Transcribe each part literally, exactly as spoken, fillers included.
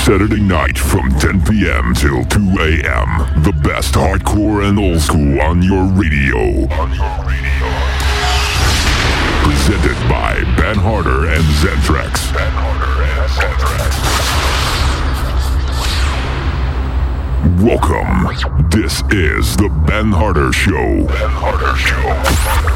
Saturday night from ten p.m. till two a.m. The best hardcore and old school on your radio. On your radio. Presented by Ben Harder and Zentrax. Ben Harder and Zentrax. Welcome. This is the Ben Harder Show. Ben Harder Show.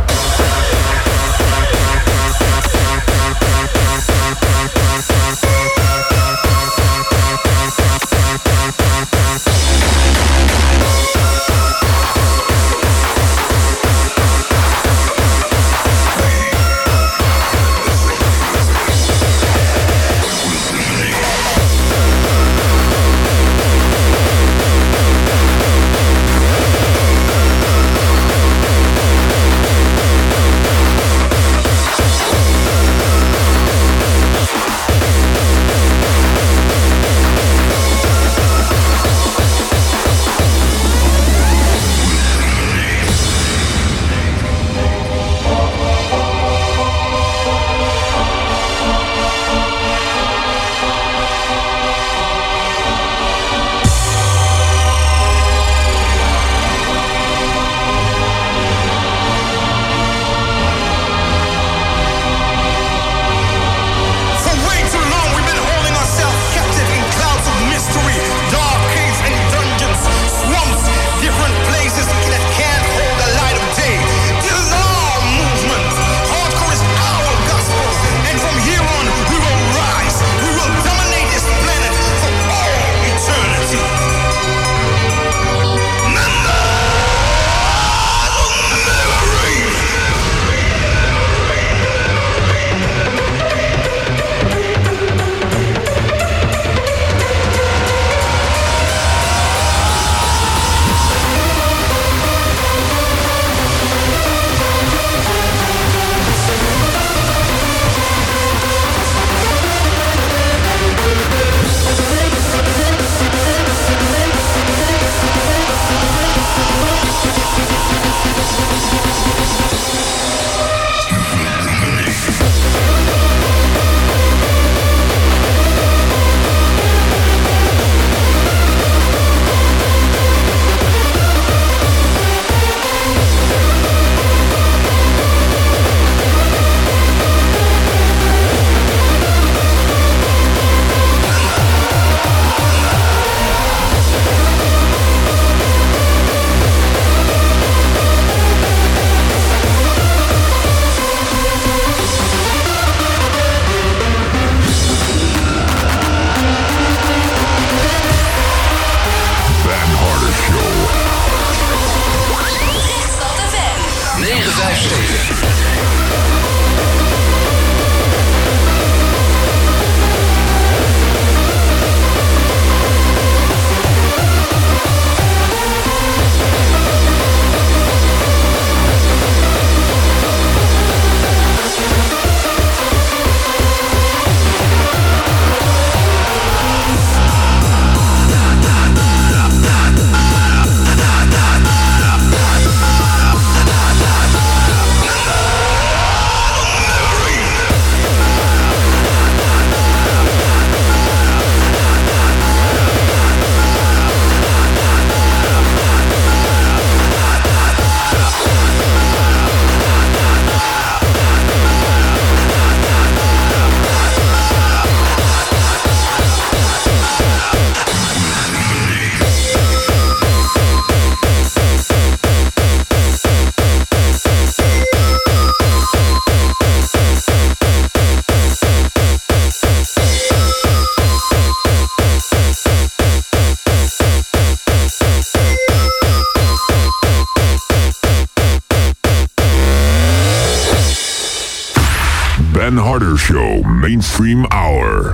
Ben Harder Show Mainstream Hour.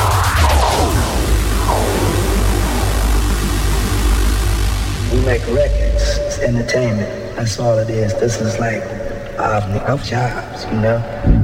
We make records, it's entertainment. That's all it is. This is like our our jobs, you know?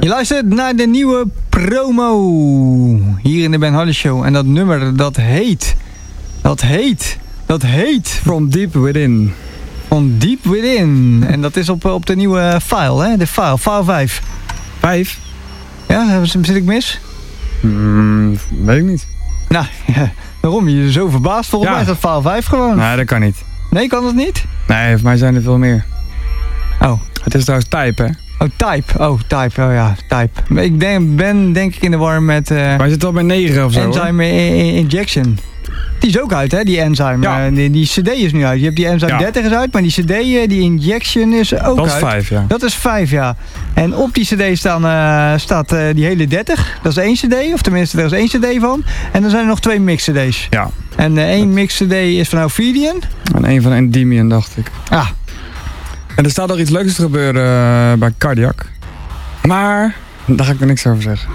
Je luistert naar de nieuwe promo hier in de Ben Hardy Show. En dat nummer, dat heet, dat heet, dat heet... From Deep Within. From Deep Within. En dat is op, op de nieuwe file, hè? De file, file vijf. Vijf? Ja, zit ik mis? Mm, weet ik niet. Nou, ja, waarom? Je zo verbaasd? Volgens Ja. mij is dat file vijf gewoon. Nee, dat kan niet. Nee, kan dat niet? Nee, voor mij zijn er veel meer. Oh. Het is trouwens Type, hè? Oh, Type. Oh, Type. Oh ja, Type. Ik denk, ben denk ik in de war met... Uh, maar je zit al bij negen of zo, Enzyme Injection. Die is ook uit, hè, die Enzyme. Ja. Uh, die, die cd is nu uit. Je hebt die Enzyme Ja. dertig is uit, maar die cd, uh, die Injection is ook Dat is uit. vijf, ja. Dat is vijf, ja. En op die cd staan, uh, staat uh, die hele dertig. Dat is één cd, of tenminste, er is één cd van. En er zijn er nog twee mix-cd's. Ja. En uh, één mix-cd is van Ophidian. En één van Endymion, dacht ik. Ah. En er staat nog iets leuks te gebeuren uh, bij Cardiac. Maar, daar ga ik er niks over zeggen.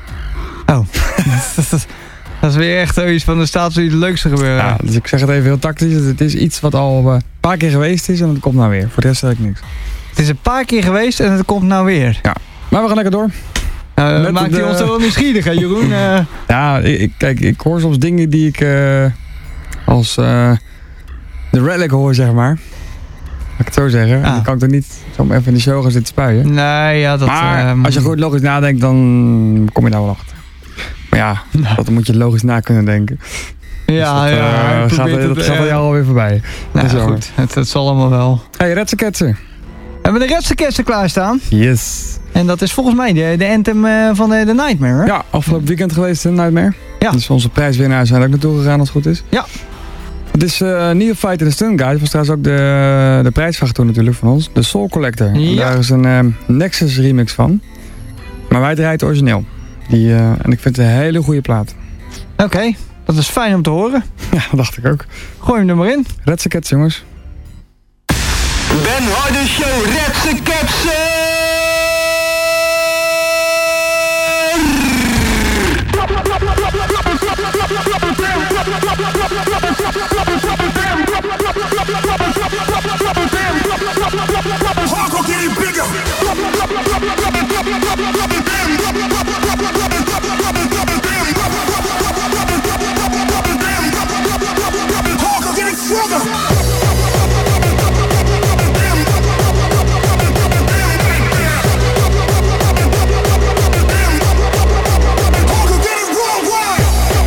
Oh. Dat is weer echt zoiets van, er staat zoiets leuks te gebeuren. Ja, dus ik zeg het even heel tactisch. Het is iets wat al uh, een paar keer geweest is en het komt nou weer. Voor de rest zeg ik niks. Het is een paar keer geweest en het komt nou weer. Ja, maar we gaan lekker door. Nou, Met maakt de- hij ons toch wel nieuwsgierig, hè Jeroen? Uh, Ja, ik, kijk, ik hoor soms dingen die ik uh, als uh, de relic hoor, zeg maar. Laat ik het zo zeggen. Ah. En dan kan ik er niet zo even in de show gaan zitten spuien. nee, ja, dat... maar um, als je goed logisch nadenkt, dan kom je daar wel achter. Maar ja, Nou. dat moet je logisch na kunnen denken. ja, Dus dat, ja, uh, ik gaat, probeer dat het, gaat uh, aan jou alweer voorbij. Nou, Dat is wel goed, het, het zal allemaal wel. Hey, Redse Ketsen. Hebben we de Redse klaarstaan? Yes. En dat is volgens mij de, de anthem uh, van de, de Nightmare, hè? Ja, afgelopen weekend geweest in Nightmare. Ja. Dus onze prijswinnaars zijn er ook naartoe gegaan als het goed is. Ja. Het is uh, Neophyte in de Stun Guide. Dat was trouwens ook de, de prijsvraag toen natuurlijk van ons. De Soul Collector. En Ja. daar is een uh, Nexus remix van. Maar wij draaien het origineel. Die, uh, en ik vind het een hele goede plaat. Oké, okay, dat is fijn om te horen. Ja, dat dacht ik ook. Gooi hem er maar in. Redse Cats, jongens. Ben Hardy Show, Redse Ketsen! Hardcore getting bigger. Hardcore getting stronger. Hardcore getting worldwide.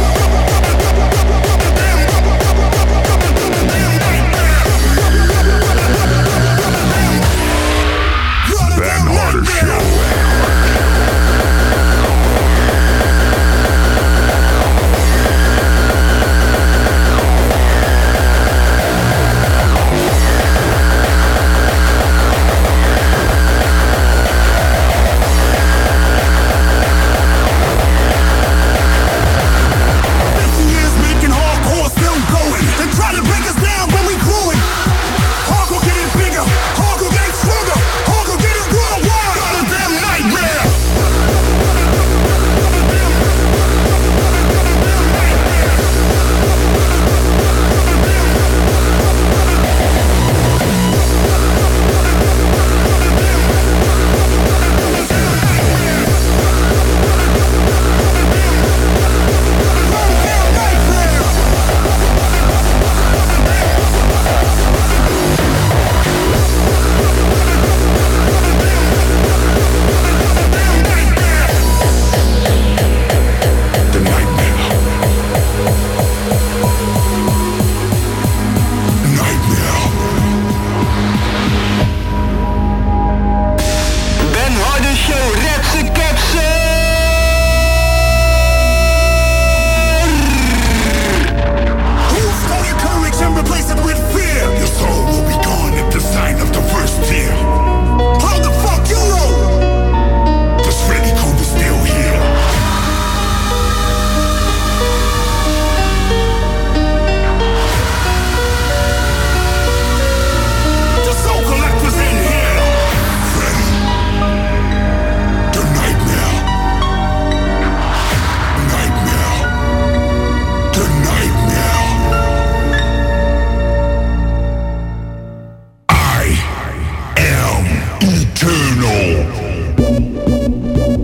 Ben Hardy Show. fifty years making hardcore still going. They try to break us down, but we growing. Hardcore getting bigger, hardcore getting stronger, hardcore getting worldwide. Goddamn nightmare. The nightmare. Nightmare. Ben Hardy Show, Redse Ketsen! Who's stolen courage and replace it with fear? Your soul will be gone at the sign of the first tear. How the fuck you roll? The Freddy code is still here. The soul collector's in here. Freddy. The nightmare. Nightmare. The nightmare. I am eternal.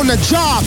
the job.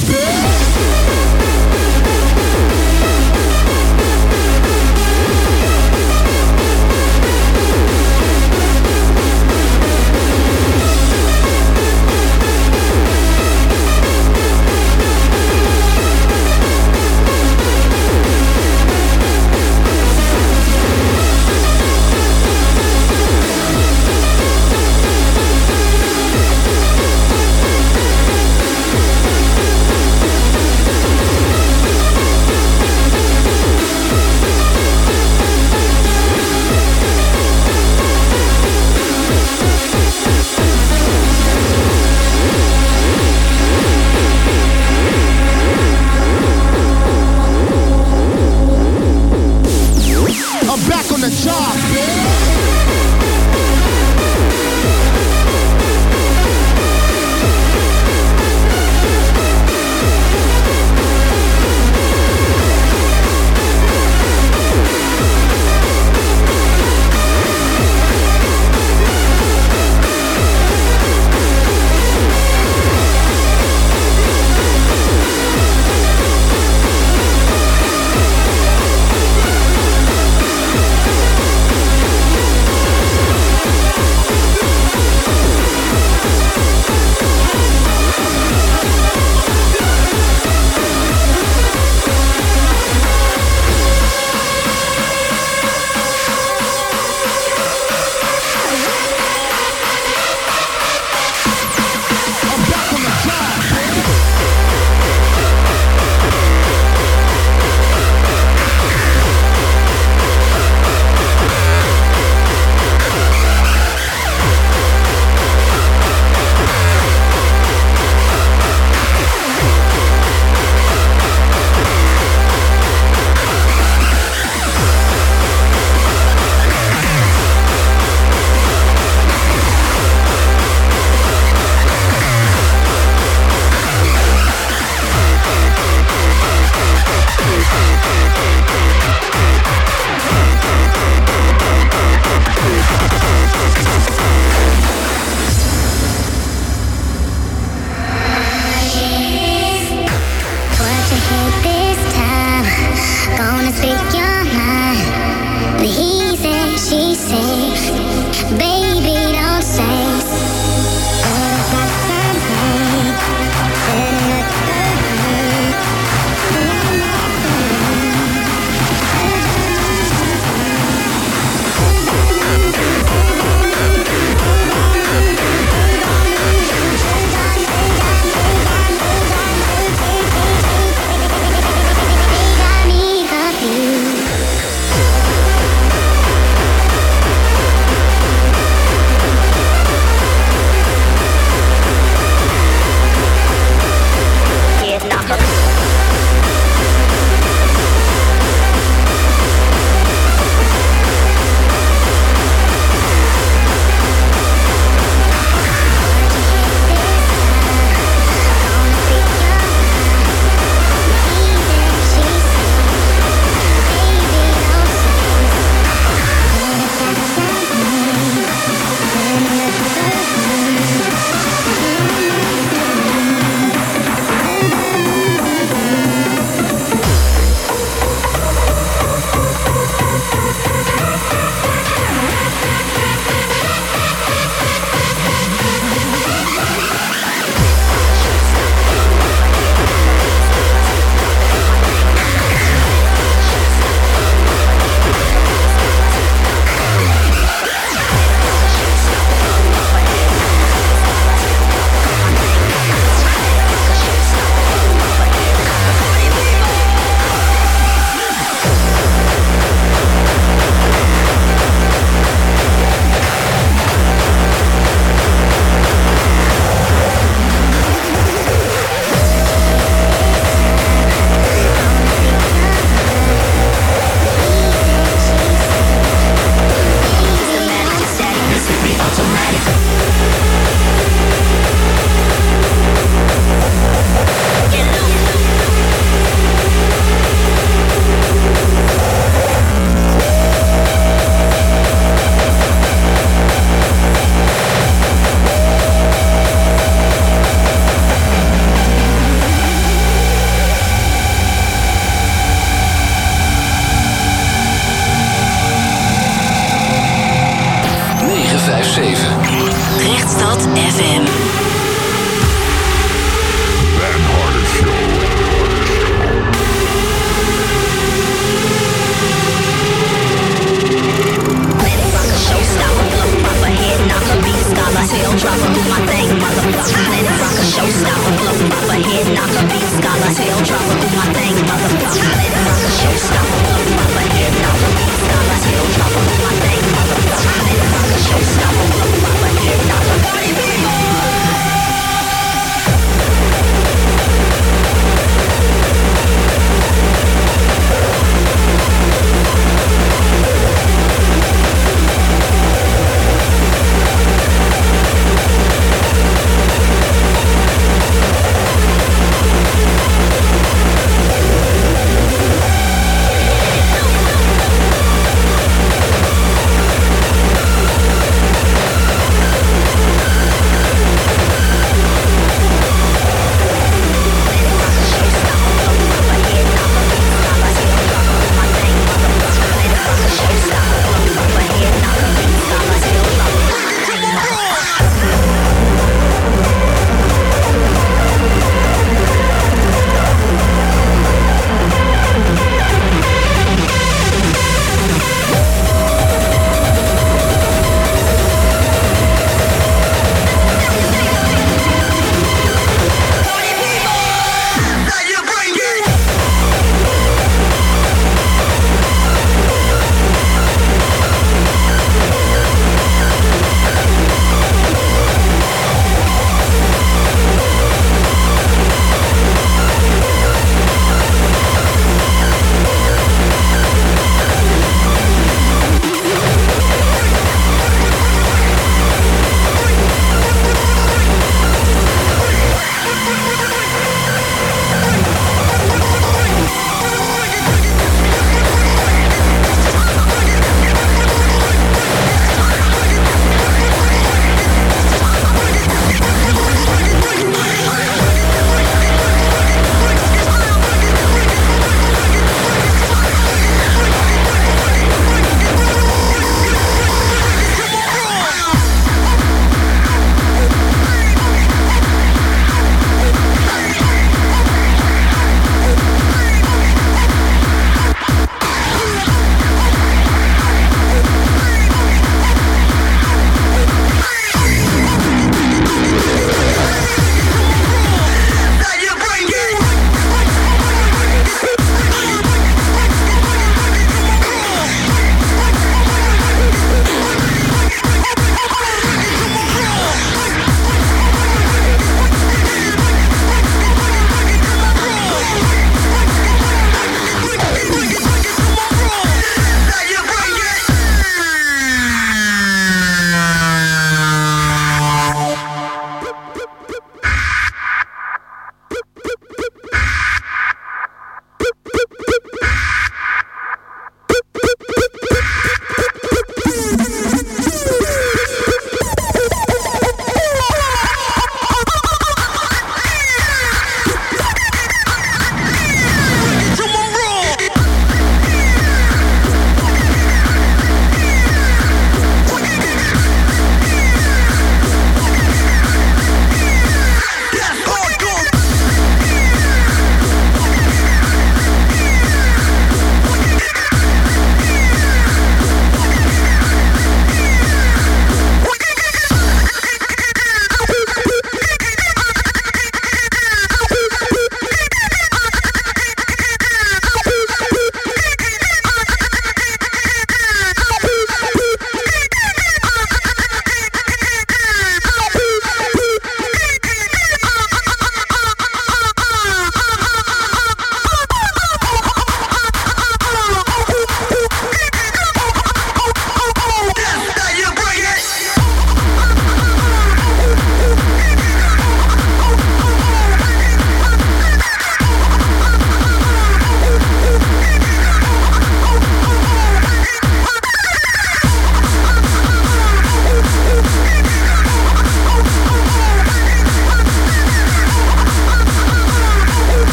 tail dropper, do my thing, motherfucker. I let it rock a showstopper, flow popper, head knocker, beat scholar, tail dropper, do my thing, motherfucker. I let it rock a showstopper, flow popper, head knocker, beat scholar, tail dropper, do my thing, motherfucker. I let it rock a showstopper, flow popper, head knocker, party people.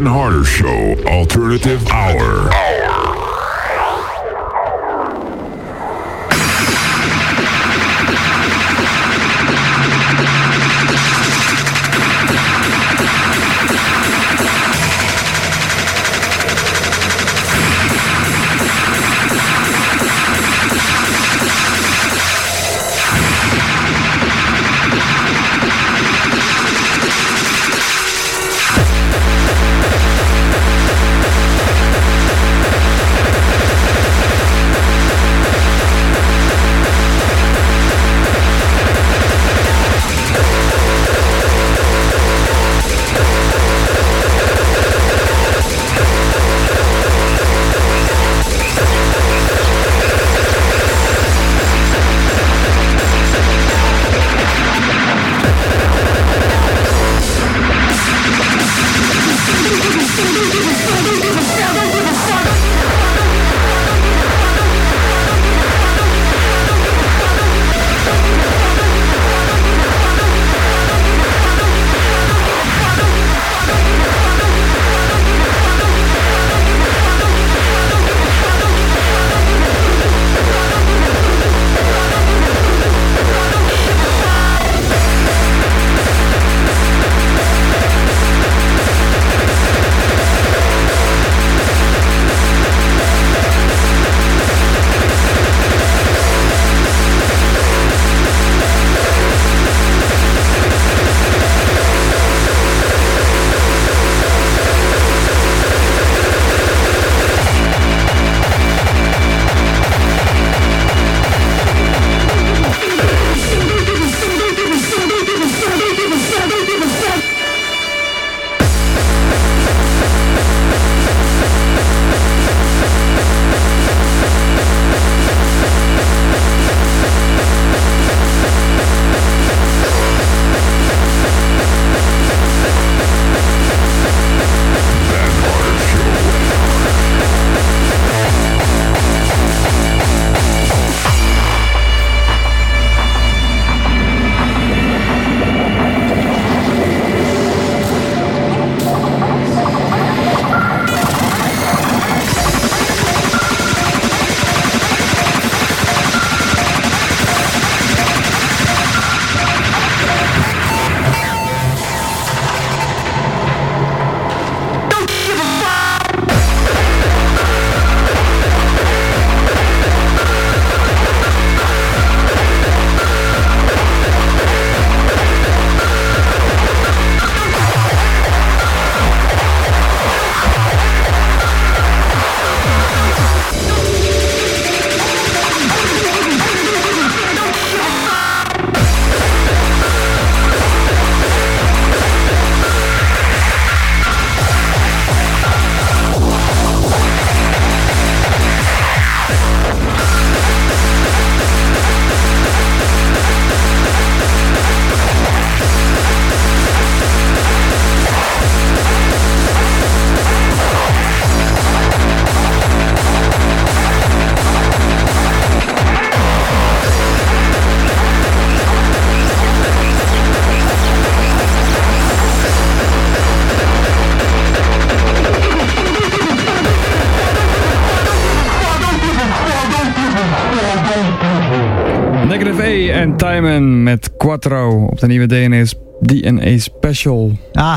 Ben Harder Show Alternative Hour. En Timon met Quattro op de nieuwe D N A, D N A Special. Ah,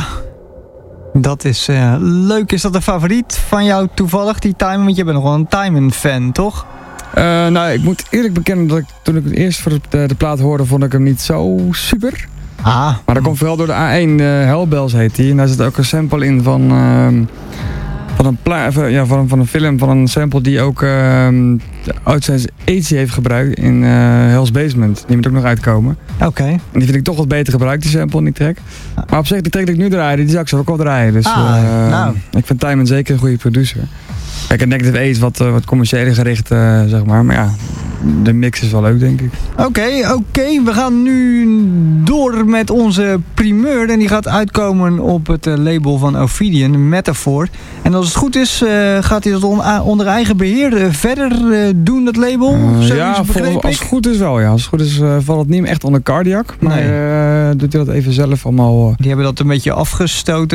dat is uh, leuk. Is dat een favoriet van jou toevallig, die Timon? Want je bent nog wel een Timon-fan, toch? Uh, nou, ik moet eerlijk bekennen dat ik toen ik het eerst voor de, de plaat hoorde, vond ik hem niet zo super. Ah. Maar dat komt vooral door de A één, uh, Hellbells heet die. En daar zit ook een sample in van... Uh, Van een, pla- ja, van, van een film, van een sample die ook uh, Outside's Agency heeft gebruikt in uh, Hell's Basement. Die moet ook nog uitkomen. Oké. Okay. En die vind ik toch wat beter gebruikt, die sample in die track. Maar op zich, die track die ik nu draai, die zou ik zo ook wel draaien. Dus ah, uh, nou. ik vind Timon zeker een goede producer. Kijk, een Negative Eight is wat, uh, wat commerciële gericht, uh, zeg maar. Maar ja, de mix is wel leuk, denk ik. Oké, okay, oké. Okay. We gaan nu door met onze primeur. En die gaat uitkomen op het uh, label van Ophidian, Metaphor. En als het goed is, uh, gaat hij dat on- onder eigen beheer uh, verder uh, doen, dat label? Uh, ja, vol, als het goed is wel, ja. Als het goed is uh, valt het niet echt onder Cardiac. Maar nee. uh, doet hij dat even zelf allemaal. Uh... Die hebben dat een beetje afgestoten.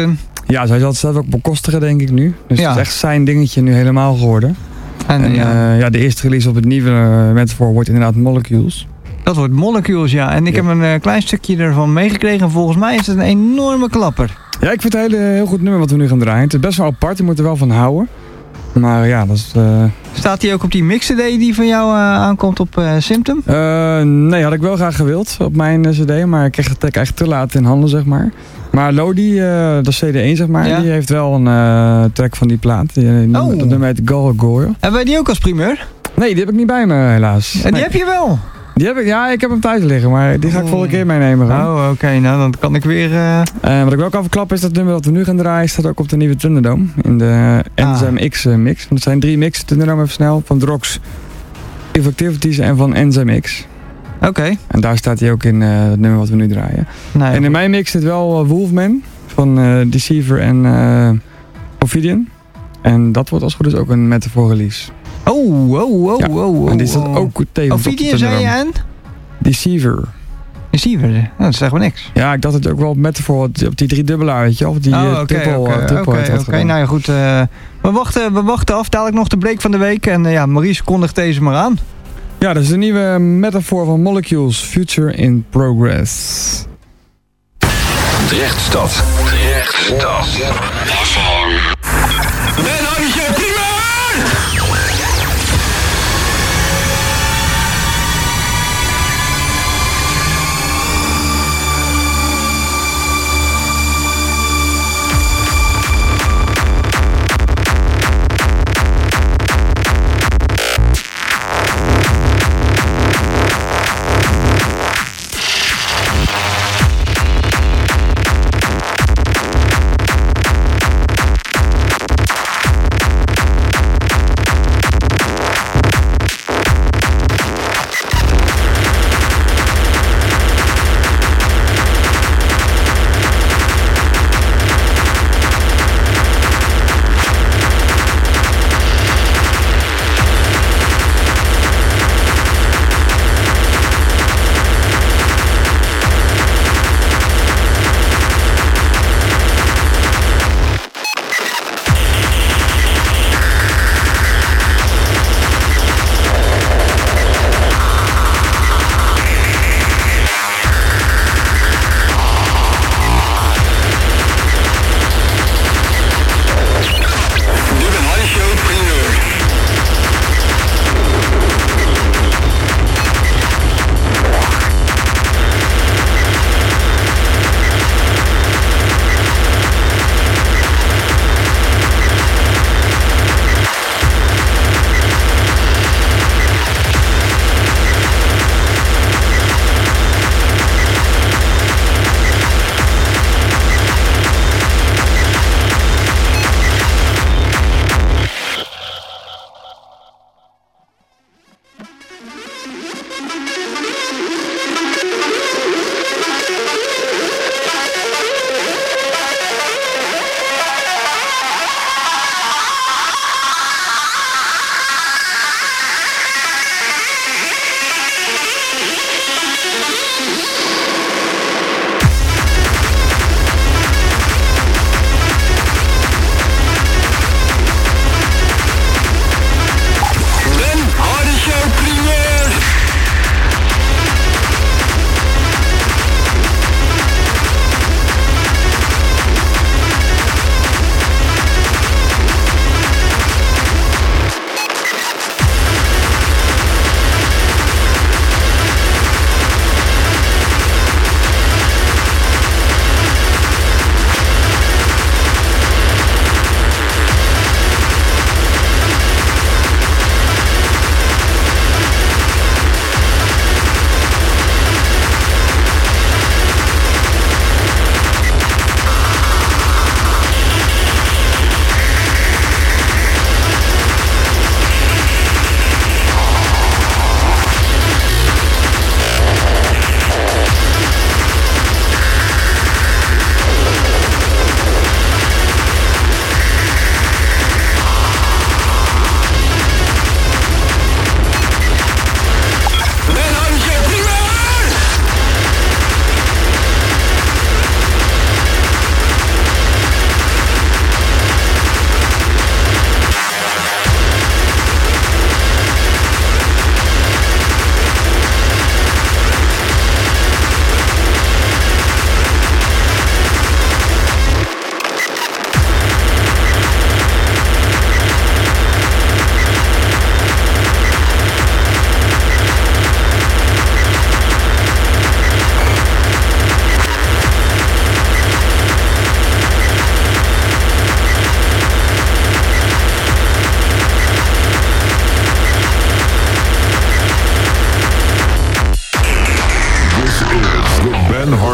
Ja, zij zal het zelf ook bekostigen, denk ik nu. Dus Ja. het is echt zijn dingetje nu helemaal geworden. En, En ja, ja. ja, de eerste release op het nieuwe uh, Metaphor wordt inderdaad Molecules. dat wordt Molecules, ja. En ik Ja. heb een uh, klein stukje ervan meegekregen. En volgens mij is het een enorme klapper. Ja, ik vind het een hele, heel goed nummer wat we nu gaan draaien. Het is best wel apart, je moet er wel van houden. Maar ja, dat is... Uh... Staat die ook op die mix-cd die van jou uh, aankomt op uh, Symptom? Uh, nee, had ik wel graag gewild op mijn uh, cd, maar ik kreeg het eigenlijk te laat in handen, zeg maar. Maar Lodi, uh, dat is cd één, zeg maar, Ja. die heeft wel een uh, track van die plaat. Die, uh, Oh. Dat nummer heet Gargoyle. Hebben wij die ook als primeur? Nee, die heb ik niet bij me, helaas. En die Nee. heb je wel? Die heb ik, ja, ik heb hem thuis liggen, maar die ga ik Oh. volgende keer meenemen. Gewoon. Oh, oké. Nou, dan kan ik weer... Uh... Uh, wat ik wel kan verklappen is dat het nummer dat we nu gaan draaien staat ook op de nieuwe Thunderdome. In de Ah. Enzyme X uh, mix. Dat zijn drie mixen, Thunderdome even snel, van Drox, Activities en van Enzyme X. Oké. Okay. En daar staat hij ook in uh, het nummer wat we nu draaien. Nou, ja, en in mijn mix zit wel uh, Wolfman van uh, Deceiver en uh, Ophidian. En dat wordt als het goed is ook een Metaphor release. Oh, oh, oh, Ja. oh, oh. En die staat ook tevens op de Ophidian zei je Thunderdome. en? Deceiver. Deceiver, nou, dat zegt wel niks. Ja, ik dacht dat het ook wel op Metaphor, op die drie dubbelaar, weet je, of die Oh, uh, oké, triple, oké, uh, triple oké, had oké. gedaan. Nou ja, goed. Uh, we, wachten, we wachten af. Dadelijk nog de break van de week. En uh, ja, Maurice kondigt deze maar aan. Ja, dat is de nieuwe Metaphor van Molecules, Future in Progress. Drechtstad. Drechtstad. Ben Harnisje primeur!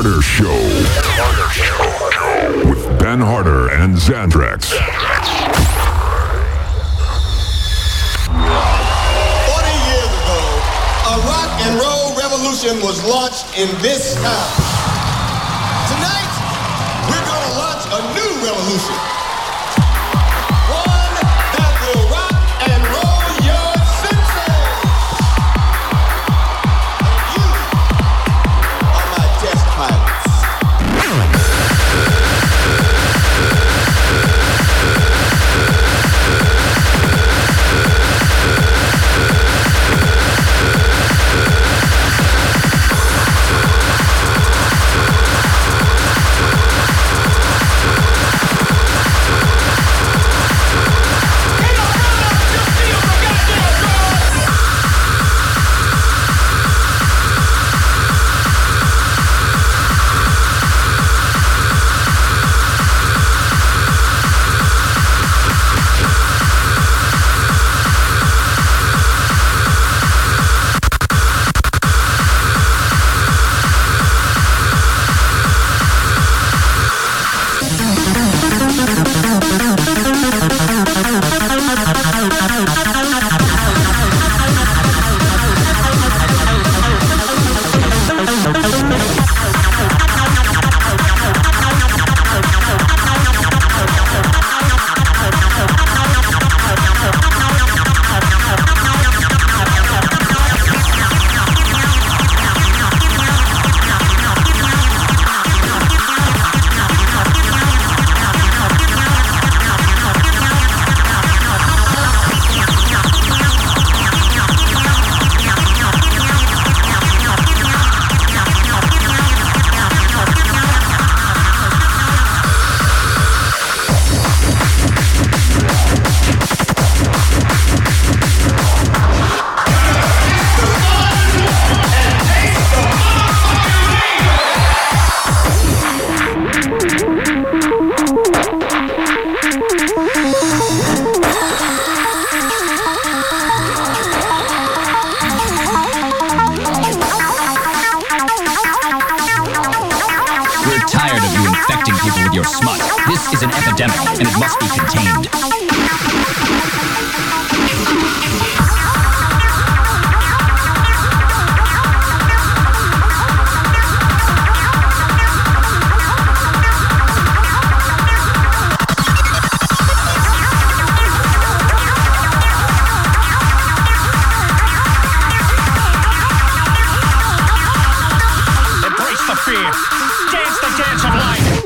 Harder Show. With Ben Harder and Xandrax. forty years ago, a rock and roll revolution was launched in this town. Tonight, we're gonna launch a new revolution. One that will rock and roll your senses. And you are my test pilots. And it must be contained. Embrace the fear. Dance the dance of life.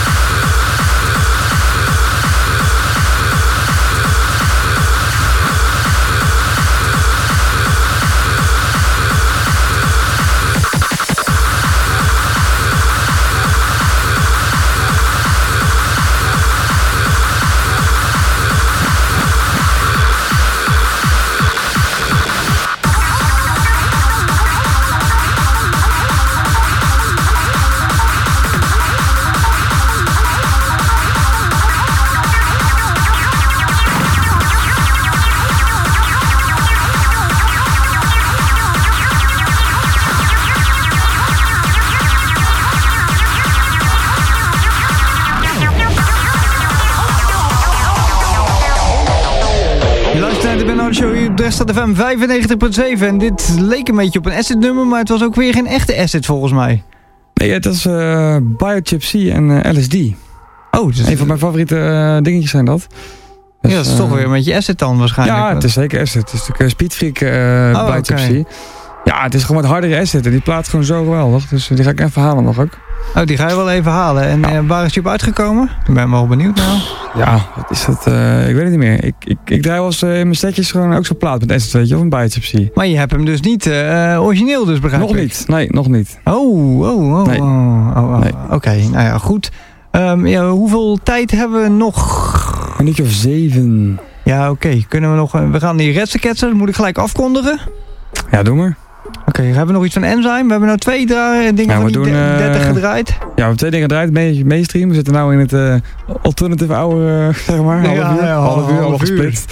Dresstad F M vijfennegentig punt zeven en dit leek een beetje op een acid nummer, maar het was ook weer geen echte acid volgens mij. Nee, het is uh, Biochip C en uh, L S D. Oh, dus een van mijn favoriete uh, dingetjes zijn dat. Dus, ja, dat is uh, toch weer een beetje acid dan waarschijnlijk. Ja, het is zeker acid. Het is natuurlijk uh, Speedfreak uh, oh, Biochip okay. C. Ja, het is gewoon wat hardere acid en die plaat gewoon zo geweldig. Dus uh, die ga ik even halen nog ook. Oh, die ga je wel even halen. En ja. uh, waar is die op uitgekomen? Ik ben wel benieuwd nou. Ja, wat is dat? Uh, ik weet het niet meer. Ik, ik, ik draai wel eens uh, in mijn setjes gewoon ook zo'n plaat met acid, weet je, of een Biochip C. Maar je hebt hem dus niet uh, origineel dus begrijp ik? Nog niet, nee, nog niet. Oh, oh, oh. Nee. oh, oh, oh. Nee. Oké, okay, nou ja, goed. Um, ja, hoeveel tijd hebben we nog? Een minuutje of zeven. Ja, oké. Okay. Kunnen we nog... We gaan die retsenketsen, dat moet ik gelijk afkondigen. Ja, doe maar. Oké, okay, we hebben nog iets van Enzyme. We hebben nou twee dra- dingen ja, van die doen, de- dertig uh, gedraaid. Ja, we hebben twee dingen gedraaid. Mee, mainstream. We zitten nu in het uh, alternative hour, uh, zeg maar. Half ja, uur. Ja, half uur, half uur. gesplit.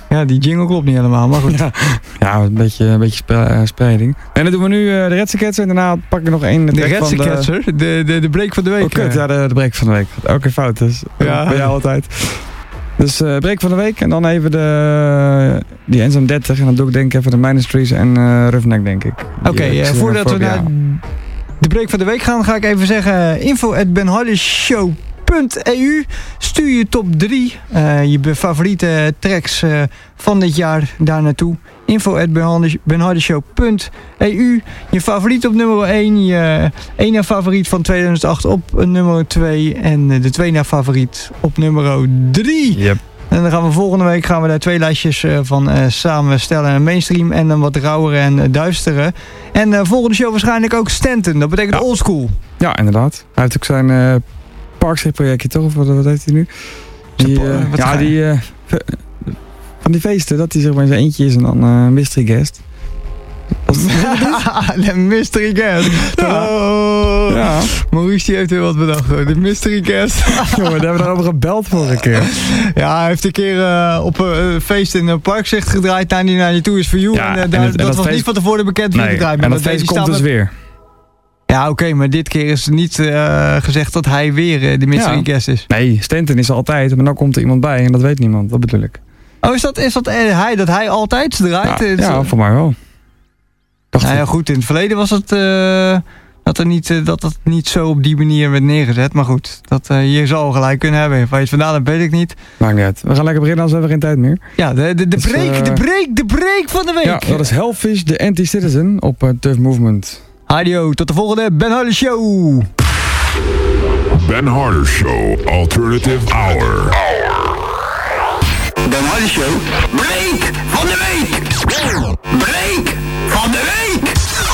Ja, die jingle klopt niet helemaal, maar goed. Ja, ja een beetje, een beetje spe, uh, spreiding. En dan doen we nu uh, de Retseketser en daarna pak ik nog één. De Retseketser? De, de, de, de break van de week. Oh, kut, ja, de, de break van de week. Oké, okay, fout dus. Ja. Bij jou altijd. Dus uh, break van de week en dan even de, die Enzone dertig. En dan doe ik denk ik even de Ministries en uh, Roughneck, denk ik. Oké, okay, uh, voordat we naar de break van de week gaan, ga ik even zeggen info at benhardeshow punt e u. Stuur je top drie, uh, je favoriete tracks uh, van dit jaar daar naartoe. info at benhardeshow punt e u. Je favoriet op nummer één, je één favoriet van tweeduizend acht op nummer twee en de twee na favoriet op nummer drie. Yep. En dan gaan we volgende week gaan we daar twee lijstjes uh, van uh, samenstellen. Een mainstream en een wat rauwere en uh, duistere. En uh, volgende show waarschijnlijk ook Stanton. Dat betekent ja. oldschool. Ja, inderdaad. Hij heeft ook zijn uh, Parkside projectje toch? Of wat, wat heeft hij nu? Die, uh, ja, die... Uh, van die feesten, dat hij zeg maar in zijn eentje is en dan uh, mystery guest. De mystery guest. Ja. Oh. Ja. Maurice die heeft weer wat bedacht. De mystery guest. Jongen, daar hebben we erover gebeld vorige keer. Ja, hij heeft een keer uh, op een uh, feest in een Parkzicht gedraaid. Naar die naar die toe is for you. Ja, en, uh, en daar, het, en dat, dat was feest... niet van tevoren bekend wie nee, het draait. En dat feest komt dus met... weer. Ja, oké, okay, maar dit keer is niet uh, gezegd dat hij weer uh, de mystery ja. guest is. Nee, Stanton is er altijd, maar nou komt er iemand bij en dat weet niemand. Dat bedoel ik. Oh, is dat, is dat uh, hij, dat hij altijd draait? Ja, uh, ja voor mij wel. Nou ja, goed, in het verleden was het uh, dat, er niet, uh, dat het niet zo op die manier werd neergezet. Maar goed, dat uh, je zou gelijk kunnen hebben. Waar je het vandaan hebt, weet ik niet. Maakt niet uit. We gaan lekker beginnen, anders hebben we geen tijd meer. Ja, de, de, de, dus, break, uh, de, break, de break van de week. Ja, dat is Hellfish, de Anti-Citizen op uh, Tough Movement. Hadio, tot de volgende Ben Harder Show. Ben Harder Show, Alternative Hour. Ben Harder Show, break van de week. Break van de week.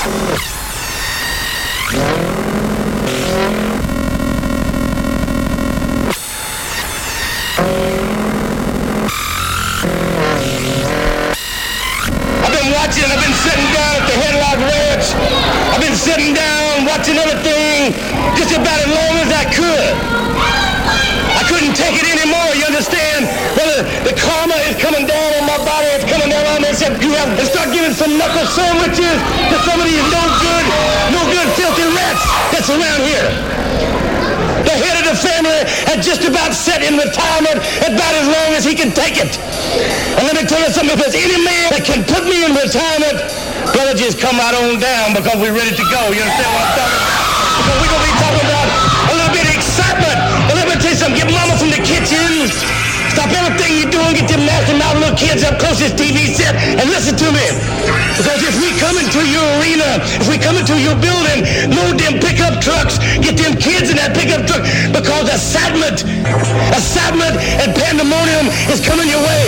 I've been watching, I've been sitting down at the Headlock Ranch. I've been sitting down watching everything just about as long as I could. I couldn't take it anymore, you understand? Well, the, the karma is coming down on my body, it's coming down on me. I said, you have to start giving some knuckle sandwiches to some of these no good, no good filthy rats that's around here. The head of the family had just about set in retirement about as long as he can take it. And let me tell you something, if there's any man that can put me in retirement, brother, just come right on down because we're ready to go. You understand what I'm talking about? Because we're going to be talking about a little bit of excitement. And let me tell you something, get mama from the kitchen. Stop everything you're doing, get them nasty mouth little kids up close to this T V set and listen to me. Because if we come into your arena, if we come into your building, load them pickup trucks, get them kids in that pickup truck, because excitement, excitement and pandemonium is coming your way.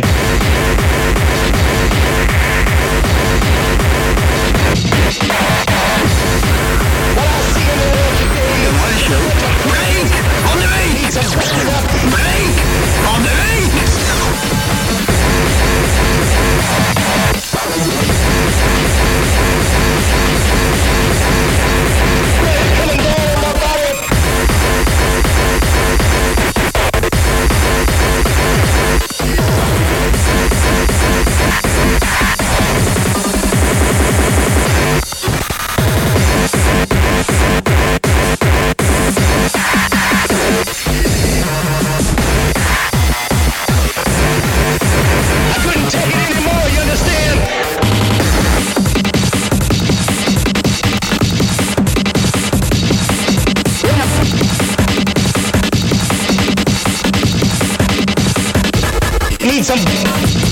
Need some